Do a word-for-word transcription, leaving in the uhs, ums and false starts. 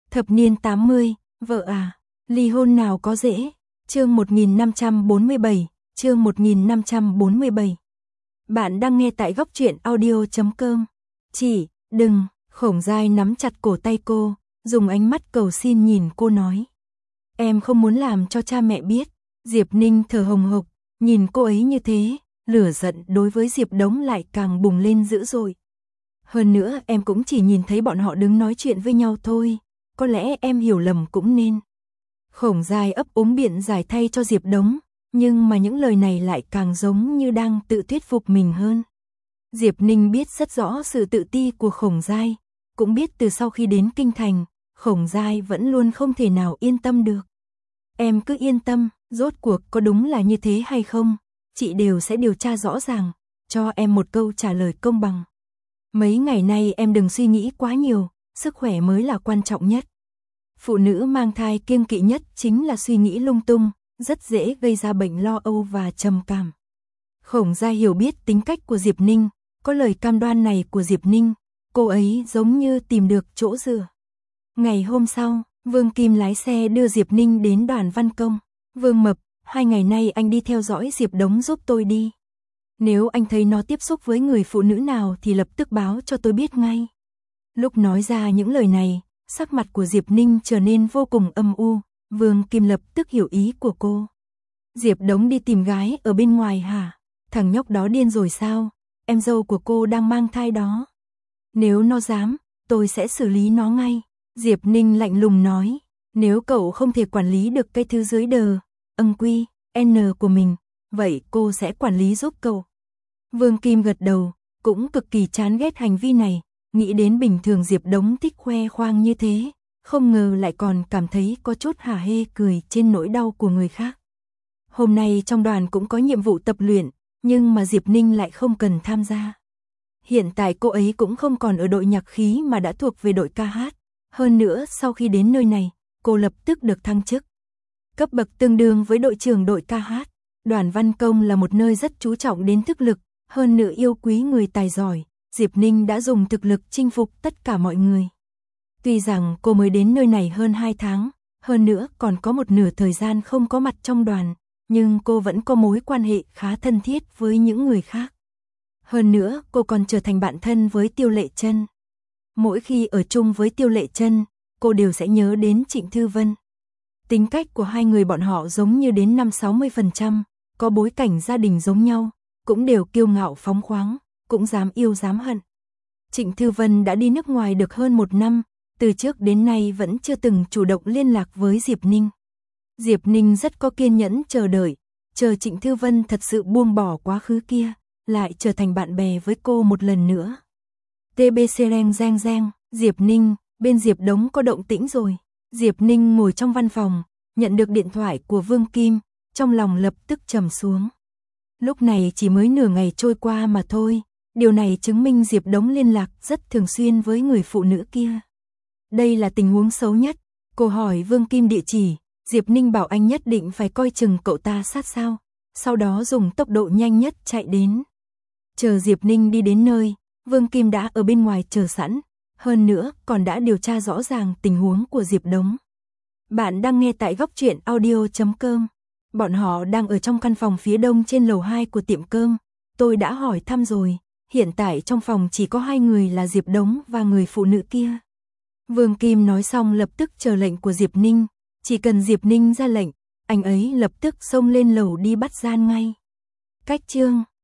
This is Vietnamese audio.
Thập niên tám mươi, vợ à, ly hôn nào có dễ. Chương một nghìn năm trăm bốn mươi bảy, chương một nghìn năm trăm bốn mươi bảy. Bạn đang nghe tại góc truyện audio chấm com. Chị, đừng, Khổng Giai nắm chặt cổ tay cô, dùng ánh mắt cầu xin nhìn cô nói. Em không muốn làm cho cha mẹ biết. Diệp Ninh thở hồng hộc, nhìn cô ấy như thế, lửa giận đối với Diệp Đống lại càng bùng lên dữ dội. Hơn nữa em cũng chỉ nhìn thấy bọn họ đứng nói chuyện với nhau thôi, có lẽ em hiểu lầm cũng nên. Khổng Giai ấp úng biện giải thay cho Diệp Đống, nhưng mà những lời này lại càng giống như đang tự thuyết phục mình hơn. Diệp Ninh biết rất rõ sự tự ti của Khổng Giai, cũng biết từ sau khi đến Kinh Thành, Khổng Giai vẫn luôn không thể nào yên tâm được. Em cứ yên tâm, rốt cuộc có đúng là như thế hay không, chị đều sẽ điều tra rõ ràng, cho em một câu trả lời công bằng. Mấy ngày nay em đừng suy nghĩ quá nhiều, sức khỏe mới là quan trọng nhất. Phụ nữ mang thai kiêng kỵ nhất chính là suy nghĩ lung tung, rất dễ gây ra bệnh lo âu và trầm cảm. Khổng Giai hiểu biết tính cách của Diệp Ninh, có lời cam đoan này của Diệp Ninh, cô ấy giống như tìm được chỗ dựa. Ngày hôm sau, Vương Kim lái xe đưa Diệp Ninh đến Đoàn Văn Công. Vương Mập, hai ngày nay anh đi theo dõi Diệp Đống giúp tôi đi. Nếu anh thấy nó tiếp xúc với người phụ nữ nào thì lập tức báo cho tôi biết ngay. Lúc nói ra những lời này, sắc mặt của Diệp Ninh trở nên vô cùng âm u, Vương Kim lập tức hiểu ý của cô. Diệp Đống đi tìm gái ở bên ngoài hả? Thằng nhóc đó điên rồi sao? Em dâu của cô đang mang thai đó. Nếu nó dám, tôi sẽ xử lý nó ngay. Diệp Ninh lạnh lùng nói, nếu cậu không thể quản lý được cái thứ dưới đờ, ân quy, n của mình, vậy cô sẽ quản lý giúp cậu. Vương Kim gật đầu, cũng cực kỳ chán ghét hành vi này, nghĩ đến bình thường Diệp Đống thích khoe khoang như thế, không ngờ lại còn cảm thấy có chút hả hê cười trên nỗi đau của người khác. Hôm nay trong đoàn cũng có nhiệm vụ tập luyện, nhưng mà Diệp Ninh lại không cần tham gia. Hiện tại cô ấy cũng không còn ở đội nhạc khí mà đã thuộc về đội ca hát. Hơn nữa sau khi đến nơi này, cô lập tức được thăng chức. Cấp bậc tương đương với đội trưởng đội ca hát. Đoàn Văn Công là một nơi rất chú trọng đến thực lực, hơn nữa yêu quý người tài giỏi. Diệp Ninh đã dùng thực lực chinh phục tất cả mọi người. Tuy rằng cô mới đến nơi này hơn hai tháng, hơn nữa còn có một nửa thời gian không có mặt trong đoàn, nhưng cô vẫn có mối quan hệ khá thân thiết với những người khác. Hơn nữa cô còn trở thành bạn thân với Tiêu Lệ Chân. Mỗi khi ở chung với Tiêu Lệ Chân, cô đều sẽ nhớ đến Trịnh Thư Vân. Tính cách của hai người bọn họ giống như đến năm sáu mươi phần trăm, có bối cảnh gia đình giống nhau, cũng đều kiêu ngạo phóng khoáng, cũng dám yêu dám hận. Trịnh Thư Vân đã đi nước ngoài được hơn một năm, từ trước đến nay vẫn chưa từng chủ động liên lạc với Diệp Ninh. Diệp Ninh rất có kiên nhẫn chờ đợi, chờ Trịnh Thư Vân thật sự buông bỏ quá khứ kia, lại trở thành bạn bè với cô một lần nữa. tê bê xê reng reng reng, Diệp Ninh, bên Diệp Đống có động tĩnh rồi. Diệp Ninh ngồi trong văn phòng, nhận được điện thoại của Vương Kim, trong lòng lập tức trầm xuống. Lúc này chỉ mới nửa ngày trôi qua mà thôi, điều này chứng minh Diệp Đống liên lạc rất thường xuyên với người phụ nữ kia. Đây là tình huống xấu nhất, cô hỏi Vương Kim địa chỉ, Diệp Ninh bảo anh nhất định phải coi chừng cậu ta sát sao, sau đó dùng tốc độ nhanh nhất chạy đến. Chờ Diệp Ninh đi đến nơi, Vương Kim đã ở bên ngoài chờ sẵn, hơn nữa còn đã điều tra rõ ràng tình huống của Diệp Đống. Bạn đang nghe tại góc truyện audio chấm com. Bọn họ đang ở trong căn phòng phía đông trên lầu hai của tiệm cơm. Tôi đã hỏi thăm rồi, hiện tại trong phòng chỉ có hai người là Diệp Đống và người phụ nữ kia. Vương Kim nói xong lập tức chờ lệnh của Diệp Ninh, chỉ cần Diệp Ninh ra lệnh, anh ấy lập tức xông lên lầu đi bắt gian ngay. Cách chương